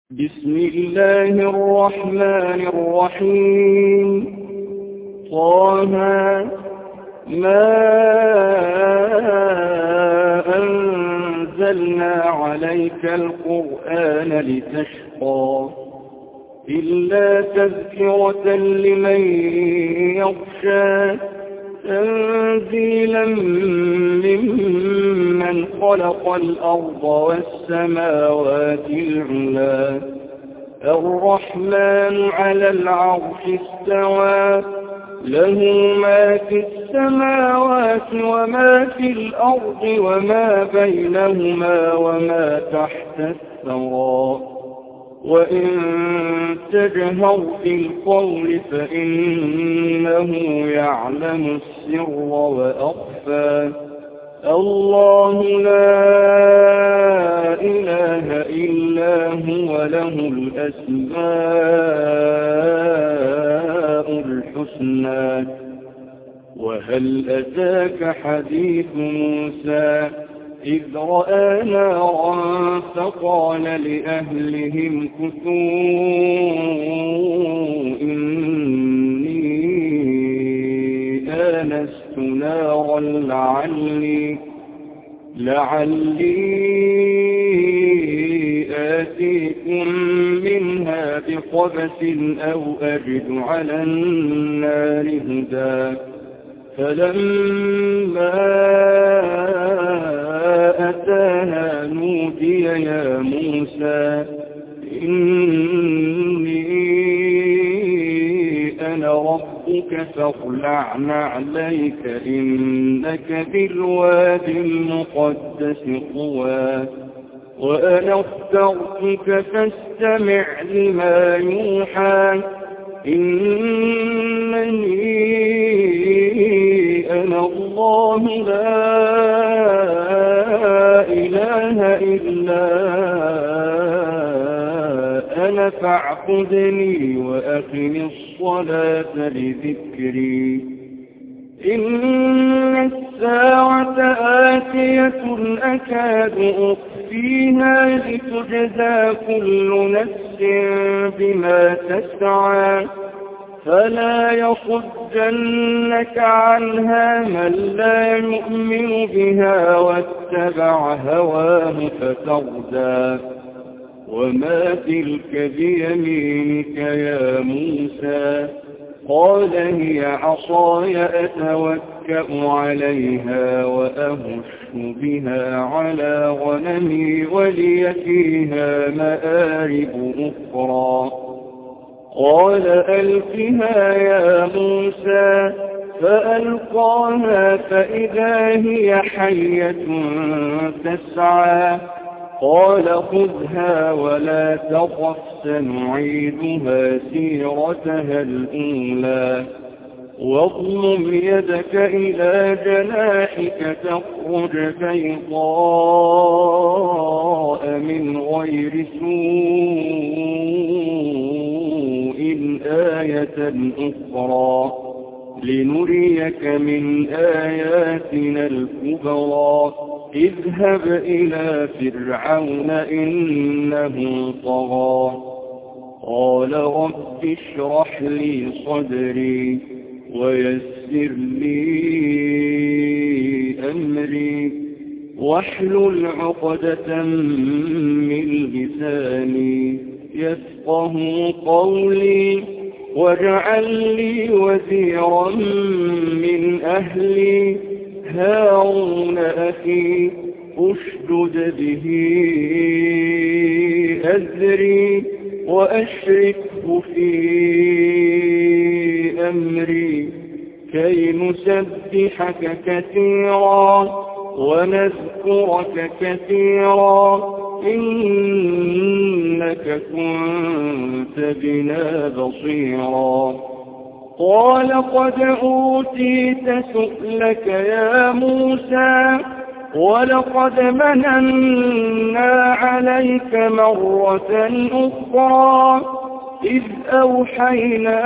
بسم الله الرحمن الرحيم. طه ما أنزلنا عليك القرآن لتشقى إلا تذكرة لمن يخشى تنزيلا ممن خلق الأرض والسماوات العلى الرحمن على العرش استوى له ما في السماوات وما في الأرض وما بينهما وما تحت الثرى وإن تجهر في القول فإنه يعلم السر وأخفى الله لا إله إلا هو له الأسماء الحسنى. وهل أتاك حديث موسى إذ رأى نارا فقال لأهلهم كثوا إني آنست نارا لعلي آتيكم منها بقبس أو أجد على النار هدى فلما أتاها نودي يا موسى إني أنا ربك فاخلع نعليك إنك بالوادي المقدس طوى وأنا اخترتك فاستمع لما يوحى إنني أنا الله لا إله إلا أنا فاعبدني وأقم الصلاة لذكري إن الساعة آتية أكاد أخفيها لتجزى كل نفس بما تسعى فلا يصدنك عنها من لا يؤمن بها واتبع هواه فتردى وما تلك بيمينك يا موسى قال هي عصاي أتوكأ عليها وأهش بها على غنمي ولي فيها مآرب أخرى قال ألقها يا موسى فألقاها فإذا هي حية تسعى قال خذها ولا تخف سنعيدها سيرتها الأولى واضمم يدك إلى جناحك تخرج بيضاء من غير سوء آية أخرى لنريك من آياتنا الكبرى اذهب إلى فرعون إنه طغى قال رب اشرح لي صدري ويسر لي أمري واحلل عقدة من لساني يفقه قولي واجعل لي وزيرا من أهلي هارون أخي أشدد به أزري وأشركه في أمري كي نسبحك كثيرا ونذكرك كثيرا إنك كنت بنا بصيرا قال قد أوتيت سؤلك يا موسى ولقد مننا عليك مرة أخرى إذ أوحينا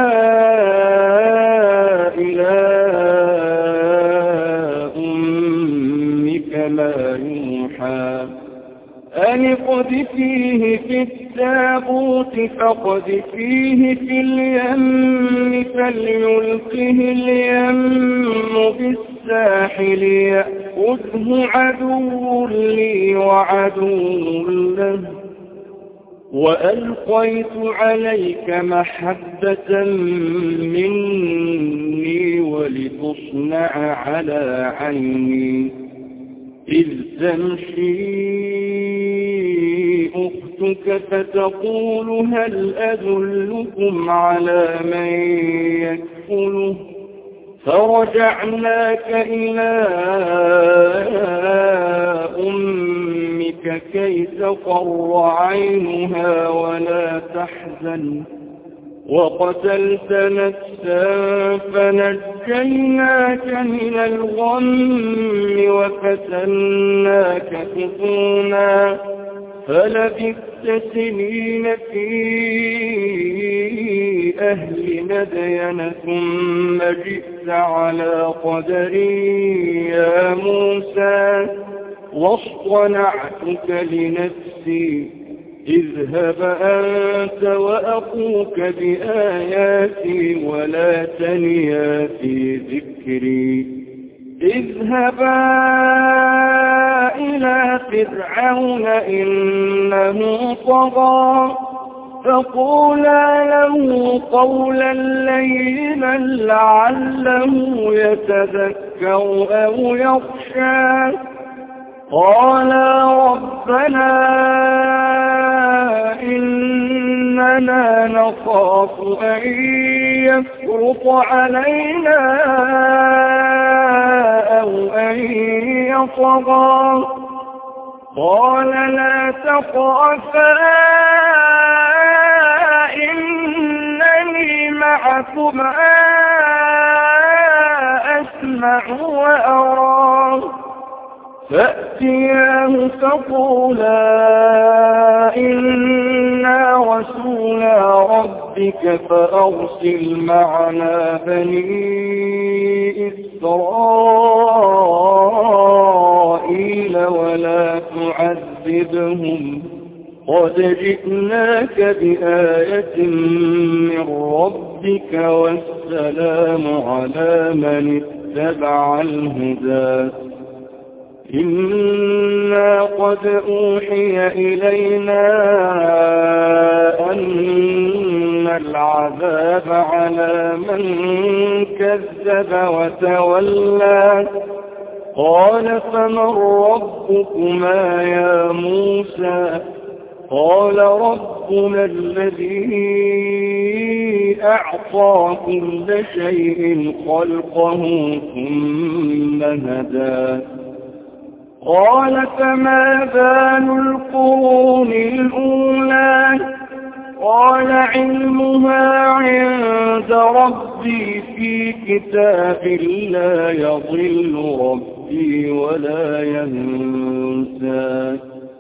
إلى أمك ما يوحى أن اقذفيه في التابوت فاقذفيه في اليم فليلقه اليم بالساحل يأخذه عدو لي وعدو له وألقيت عليك محبة مني ولتصنع على عيني إذ تمشي أختك فتقول هل أدلكم على من يكفله فرجعناك إلى أمك كي تقر عينها ولا تحزن وقتلت نفسا فنجيناك من الغم وفتناك فتونا فلبثت سنين في أهل مدين ثم جئت على قدري يا موسى واصطنعتك لنفسي اذهب أنت وأخوك بآياتي ولا تنيا في ذكري اذهبا إلى فرعون إنه طغى فقولا له قولا لينا لعله يتذكر أو يخشى قالا ربنا إننا نخاف أن يفرط علينا أو أن يطغى قال لا تخافا إنني معكما أسمع وأرى فأتياه فقولا إنا رسولا ربك فأرسل معنا بني إسرائيل ولا تعذبهم قد جئناك بآية من ربك والسلام على من اتبع الهدى إنا قد أوحي إلينا أن العذاب على من كذب وتولى قال فمن ربكما يا موسى قال ربنا الذي أعطى كل شيء خلقه ثم هدى قال فما بال القرون الأولى قال علمها عند ربي في كتاب لا يضل ربي ولا ينسى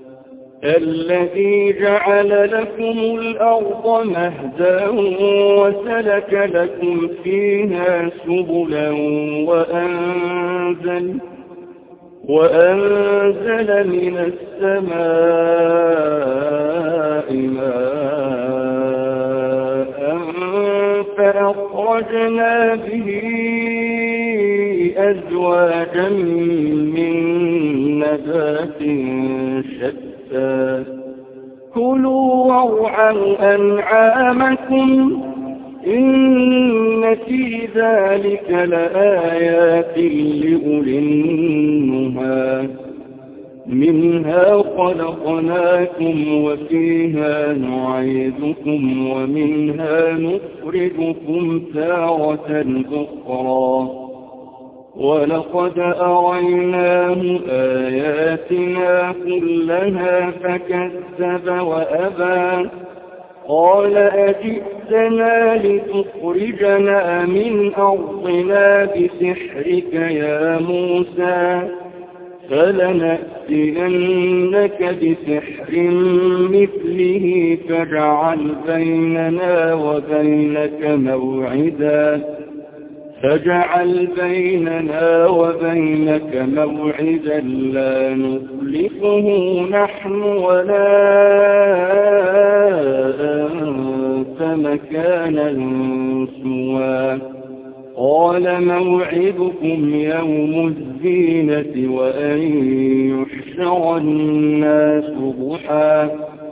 الذي جعل لكم الأرض مهدا وسلك لكم فيها سبلا وأنزل من السماء ماء فأخرجنا به أزواجا من نبات شتى كلوا وارعوا أنعامكم إن في ذلك لآيات لأولي النهى منها خلقناكم وفيها نعيدكم ومنها نخرجكم تارة أخرى ولقد أريناه آياتنا كلها فكذب وأبى قال أجئتنا لتخرجنا من أرضنا بسحرك يا موسى فلنأتينك بسحر مثله فاجعل بيننا وبينك موعدا فاجعل بيننا وبينك موعدا لا نخلفه نحن ولا أنت مكانا سوى قال موعدكم يوم الزينة وأن يحشر الناس ضحى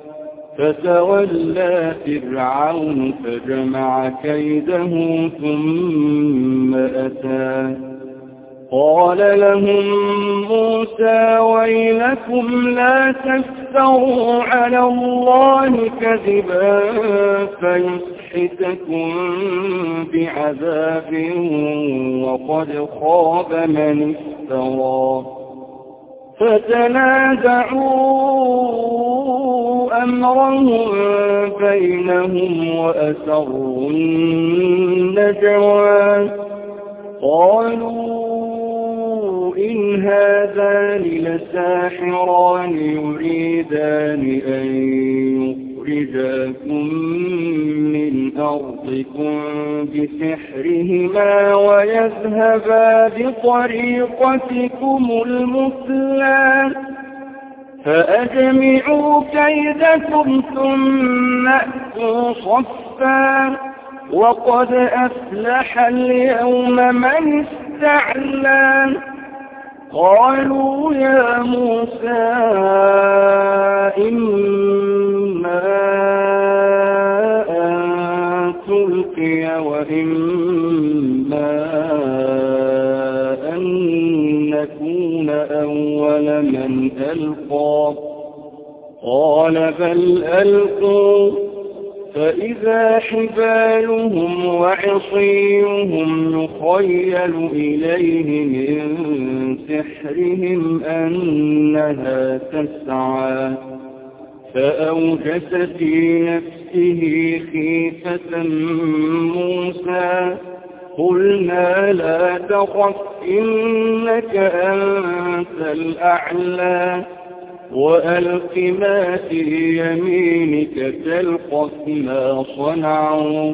فتولى فرعون فجمع كيده ثم أتى قال لهم موسى ويلكم لا تفتروا على الله كذبا فيسحتكم بعذاب وقد خاب من افترى فتنازعوا أمرهم بينهم وأسروا النجوى قالوا إن هذان لساحران يريدان أن يخرجاكم من أرضكم بسحرهما ويذهبا بطريقتكم المثلى فأجمعوا كيدكم ثم أتوا صفا وقد أفلح اليوم من استعلى قالوا يا موسى إما أن تلقي وإما أن نكون أول من ألقى قال بل ألقوا فإذا حبالهم وعصيهم يخيل إليه من سحرهم أنها تسعى فأوجس في نفسه خيفة موسى قلنا لا تخف إنك أنت الأعلى وألق ما في يمينك تلقف ما صنعوا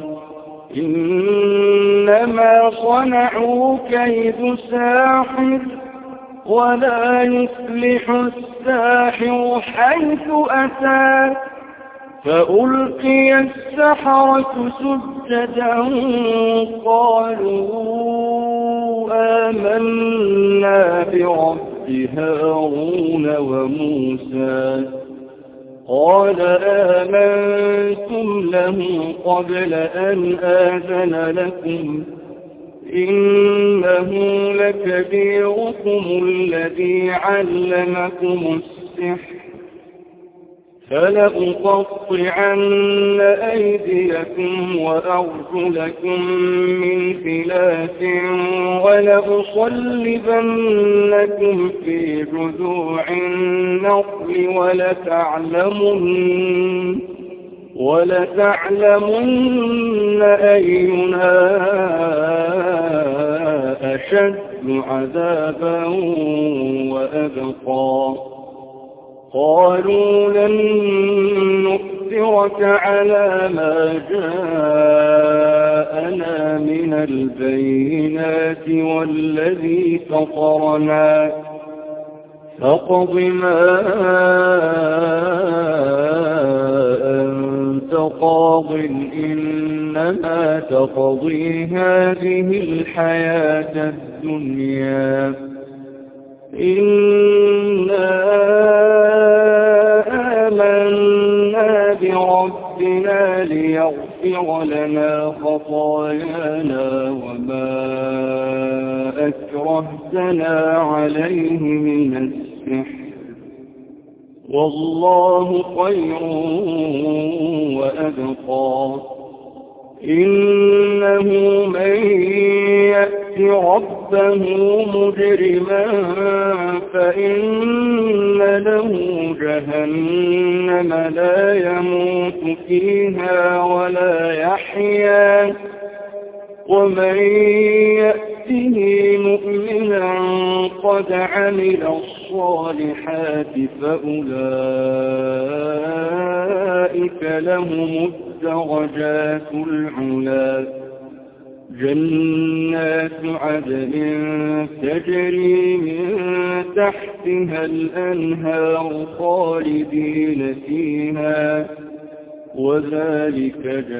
إنما صنعوا كيد ساحر ولا يفلح الساحر حيث أتى فألقي السحرة سجدا قالوا آمنا برب هارون وموسى قال آمنتم له قبل أن آذن لكم إنه لكبيركم الذي علمكم السحر فلأقطعن أيديكم وأرجلكم من خلاف ولأصلبنكم في جذوع النخل ولتعلمن أينا أشد عذابا وأبقى قالوا لن نؤثرك على ما جاءنا من البينات والذي فطرنا فاقض ما أنت قاض إنما تقضي هذه الحياة الدنيا إنا آمنا بربنا ليغفر لنا خطايانا وما أكرهتنا عليه من السحر والله خير وأبقى إنه من يأت ربه مجرما فإن له جهنم لا يموت فيها ولا يحيا ومن يأته مؤمنا قد عمل الصالحات فأولئك لهم الدرجات العلا جنات عدن تجري من تحتها الأنهار خالدين فيها وذلك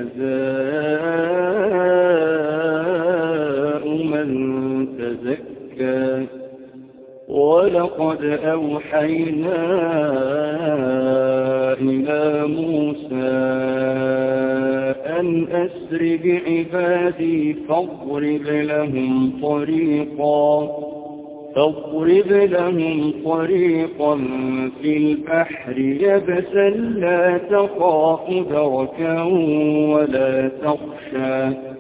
جزاء من تزكى ولقد أوحينا إلى موسى أن أسر بعبادي فاضرب لهم طريقا في البحر يبسا لا تخاف دركا ولا تخشى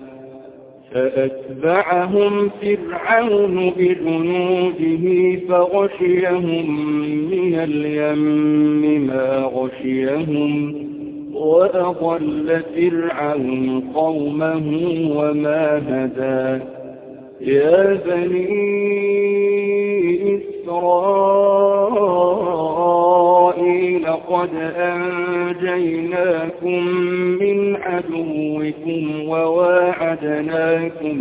فأتبعهم فرعون بجنوده فغشيهم من اليم ما غشيهم وأضل فرعون قومه وما هدى يا بني إسرائيل قد أنجيناكم من عدوكم وواعدناكم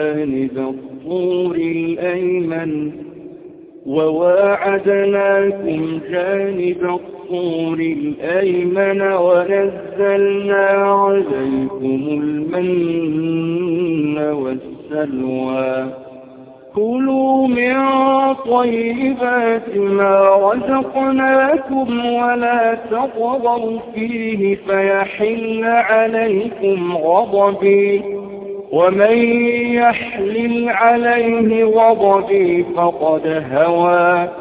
جانب الطور الأيمن ونزلنا عليكم المن والسلوى كلوا من طيبات ما رزقناكم ولا تطغوا فيه فيحل عليكم غضبي ومن يحلل عليه غضبي فقد هوى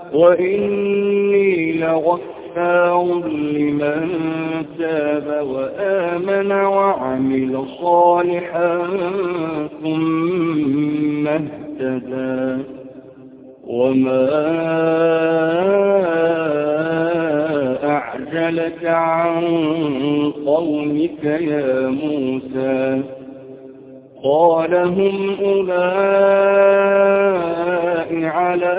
وإني لغفار لمن تاب وآمن وعمل صالحا ثم اهتدى وما أعجلك عن قومك يا موسى قال هم أولئك على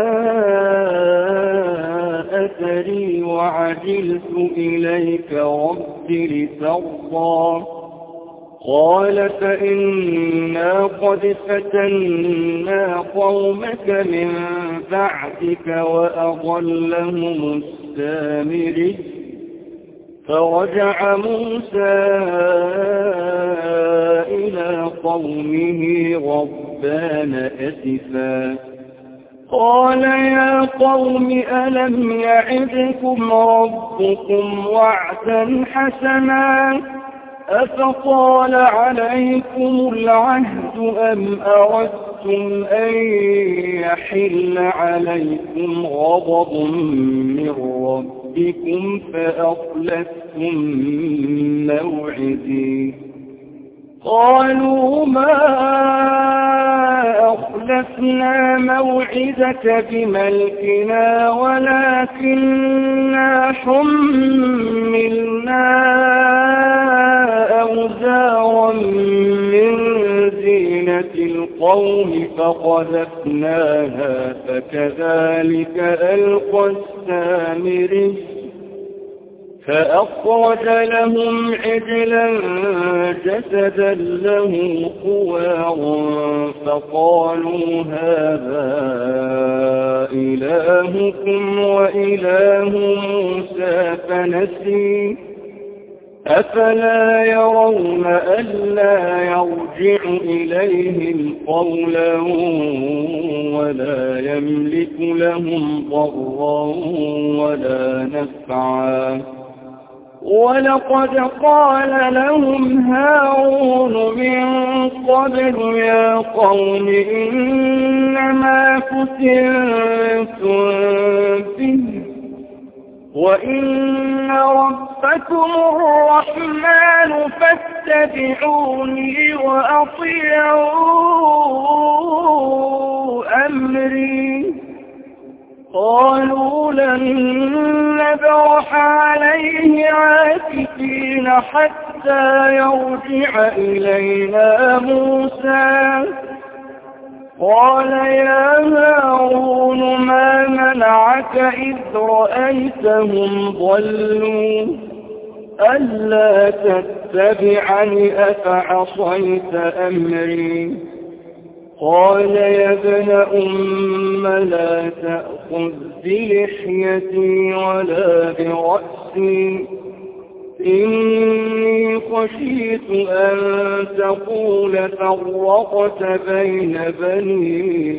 أثري وعجلت إليك رب لترضى قال فإنا قد فتنا قومك من بعدك وأضلهم السامري فرجع موسى إلى قومه غضبان أسفا قال يا قوم ألم يعدكم ربكم وعدا حسنا أفطال عليكم العهد أم أردتم أن يحل عليكم غضب من ربكم فأخلفتم موعدي قالوا ما أخلفنا موعدك بملكنا ولكننا حملنا أوزارا من زينة القوم فقذفناها فكذلك ألقى السامري فأخرج لهم عجلا جسدا له خوار فقالوا هذا إلهكم وإله موسى فنسي أفلا يرون ألا يرجع إليهم قولا ولا يملك لهم ضرا ولا نفعا ولقد قال لهم هارون من قبل يا قوم إنما فتنتم به وإن ربكم الرحمن فاتبعوني وأطيعوا أمري قالوا لن نبرح عليه عاكفين حتى يرجع إلينا موسى قال يا هارون ما منعك إذ رأيتهم ضلوا ألا تتبعني أفعصيت أمري قال يا ابن أم لا تأخذ بلحيتي ولا برأسي إني خشيت أن تقول فرقت بين بني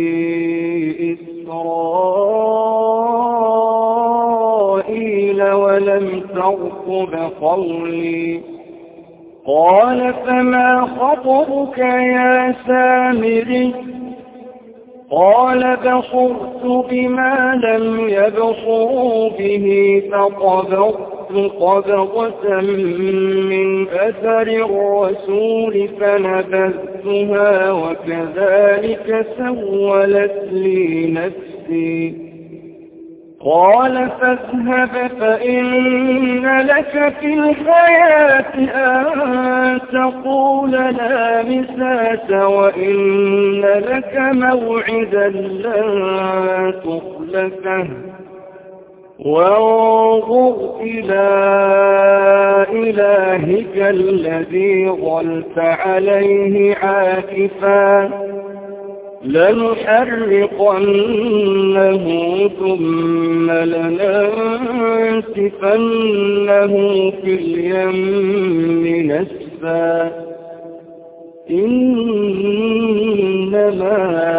إسرائيل ولم ترقب قولي قال فما خطبك يا سامري قال بصرت بما لم يبصروا به فقبضت قبضة من أثر الرسول فنبذتها وكذلك سولت لي نفسي قال فاذهب فإن لك في الحياة أن تقول لا مساس وإن لك موعدا لن تخلفه وانظر إلى إلهك الذي ظلت عليه عاكفا لنحرقنه ثم لننسفنه في اليم نسفا إنما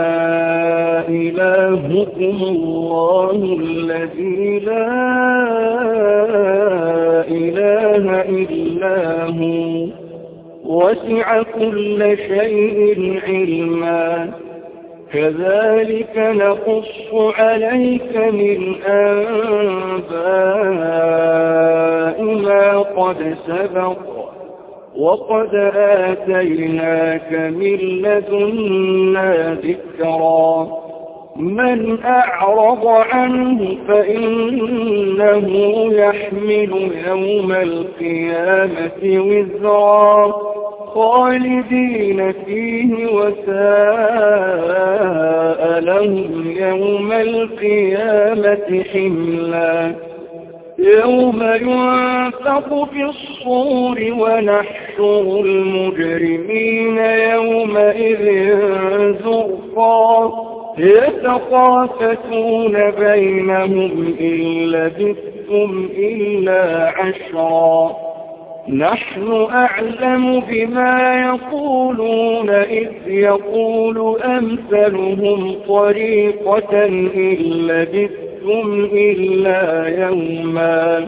إلهكم الله الذي لا إله إلا هو وسع كل شيء علما كذلك نقص عليك من أنباء ما قد سبق وقد آتيناك من لدنا ذكرا من أعرض عنه فإنه يحمل يوم القيامة وزرا خالدين فيه وساء لهم يوم القيامة حملا يوم ينفخ في الصور ونحشر المجرمين يومئذ زرقا يتخافتون بينهم إن لبثتم إلا عشرا نحن أعلم بما يقولون إذ يقول أمثلهم طريقة إن لبثتم إلا يوما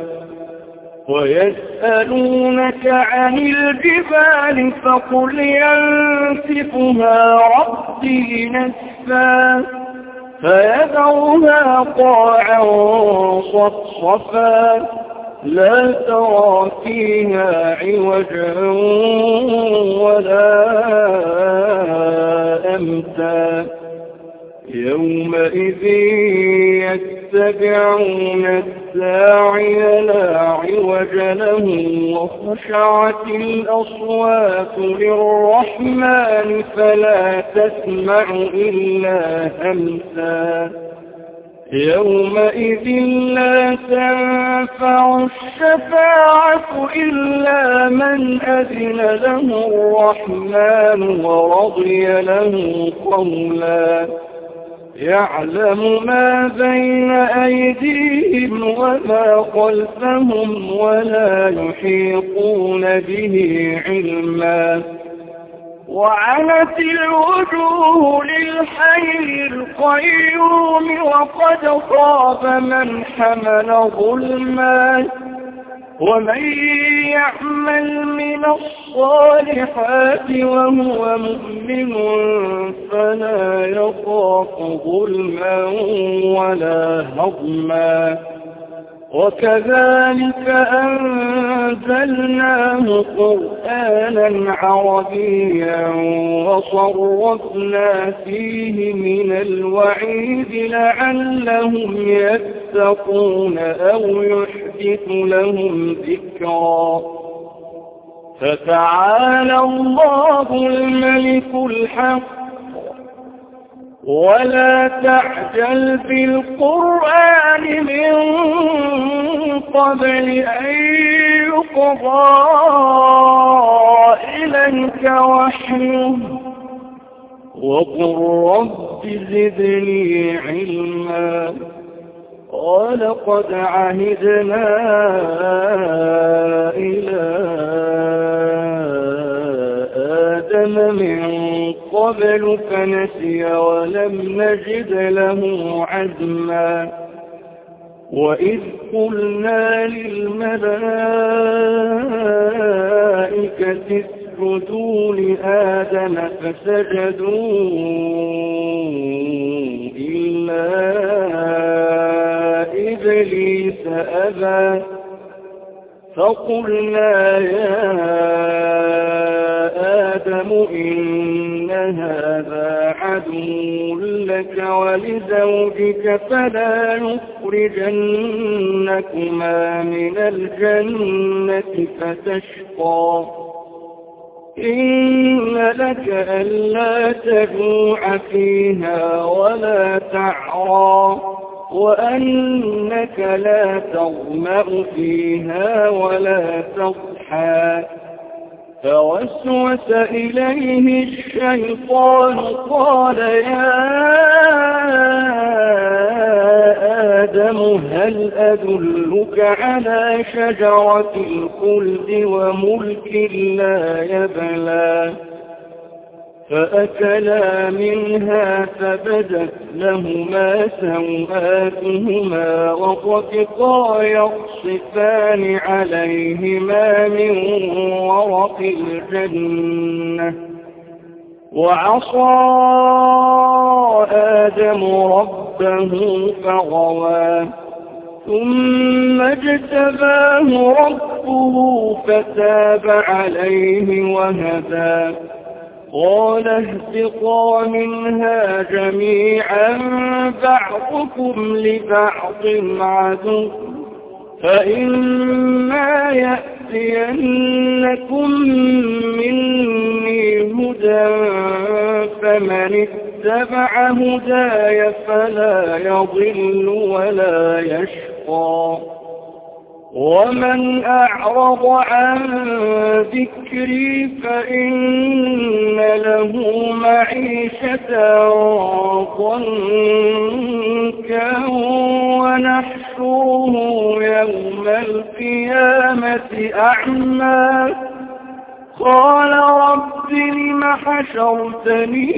ويسألونك عن الجبال فقل ينسفها ربي نسفا فيذرها قاعا صفصفا لا ترى فيها عوجا ولا أمتا يومئذ يتبعون الداعي لا عوج له وخشعت الأصوات للرحمن فلا تسمع إلا همسا يومئذ لا تنفع الشفاعة إلا من أذن له الرحمن ورضي له قولا يعلم ما بين أيديهم وما خلفهم ولا يحيطون به علما وعنت الوجوه للحي القيوم وقد خاب من حمل ظلما ومن يعمل من الصالحات وهو مؤمن فلا يخاف ظلما ولا هضما وكذلك أنزلناه قرآنا عربيا وصرفنا فيه من الوعيد لعلهم يتقون أو يحدث لهم ذكرا فتعالى الله الملك الحق ولا تعجل بالقرآن من قبل أن يقضى إليك وحيه وقل رب زدني علما قال قد عهدنا إلى آدم من قبل فنسي ولم نجد له عزما وإذ قلنا للملائكة اسجدوا لآدم فسجدوا إلا إبليس أبى فقلنا يا آدم إن هذا عدو لك ولزوجك فلا يخرجنكما من الجنة فتشقى إن لك ألا تجوع فيها ولا تعرى وأنك لا تظمأ فيها ولا تضحى فوسوس إليه الشيطان قال يا آدم هل أدلك على شجرة الخلد وملك لا يبلى فأكلا منها فبدت لهما سوآتهما وطفقا يخصفان عليهما من ورق الجنة وعصى آدم ربه فغوى ثم اجتباه ربه فتاب عليه وهدى قال اهبطا منها جميعا بعضكم لبعض عدو فإما يأتينكم مني هدى فمن اتبع هداي فلا يضل ولا يشقى ومن أعرض عن ذكري فإن له معيشة ضنكا ونحشره يوم القيامة أعمى قال رب لم حشرتني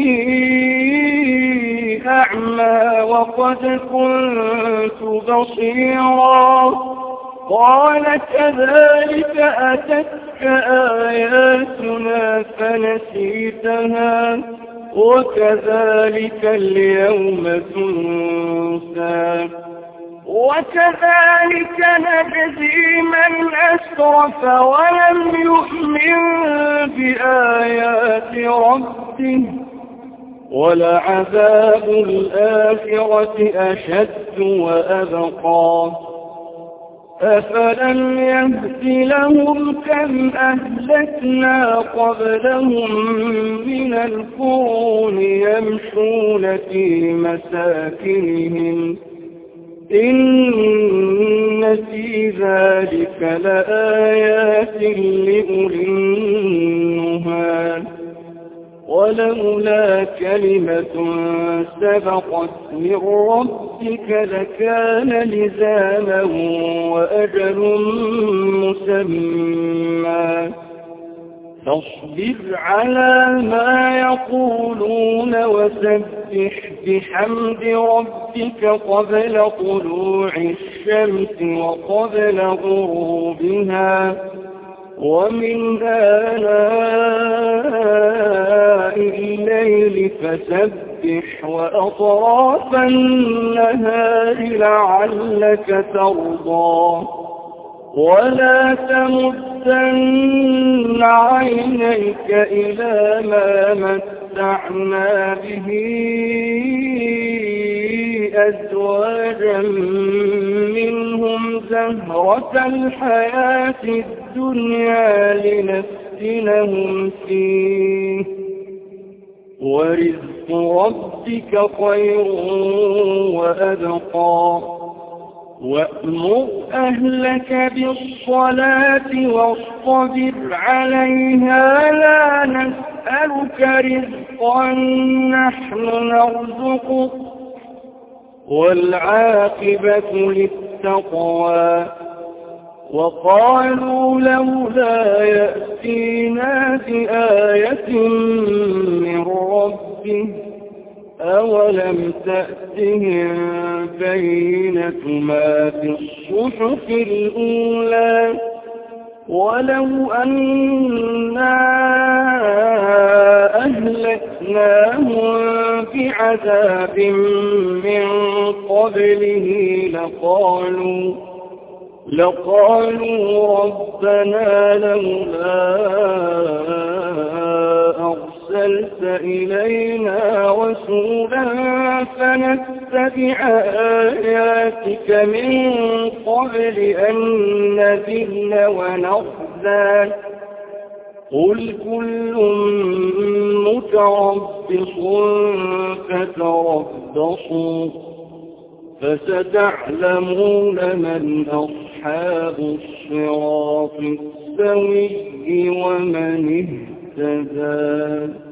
أعمى وقد كنت بصيرا قال كذلك أتتك آياتنا فنسيتها وكذلك اليوم تنسى وكذلك نجزي من أسرف ولم يؤمن بآيات ربه ولعذاب الآخرة أشد وأبقى أفلم يهد لهم كم أهلكنا قبلهم من القرون يمشون في مساكنهم إن في ذلك لآيات لأولي النهى ولولا كلمة سبقت من ربك لكان لزاما وأجل مسمى فاصبر على ما يقولون وسبح بحمد ربك قبل طلوع الشمس وقبل غروبها ومن آلاء الليل فسبح وأطراف النهار لعلك ترضى ولا تمدن عينيك إلى ما متعنا به أزواجا منهم زهرة الحياة الدنيا لنفتنهم فيه ورزق ربك خير وأبقى وأمر أهلك بالصلاة واصطبر عليها لا نسألك رزقا نحن نرزقك والعاقبة للتقوى وقالوا لولا يأتينا بآية من ربه أولم تأتهم بينة ما في الصحف الأولى ولو أنا أهلكناهم بعذاب من قبله لقالوا ربنا لولا أرسلت إلينا رسولا فنتبع آياتك من قبل أن نذل ونخزى قل كل متربص فتربصوا فستعلمون من أصحاب الصراط السوي ومن اهتدى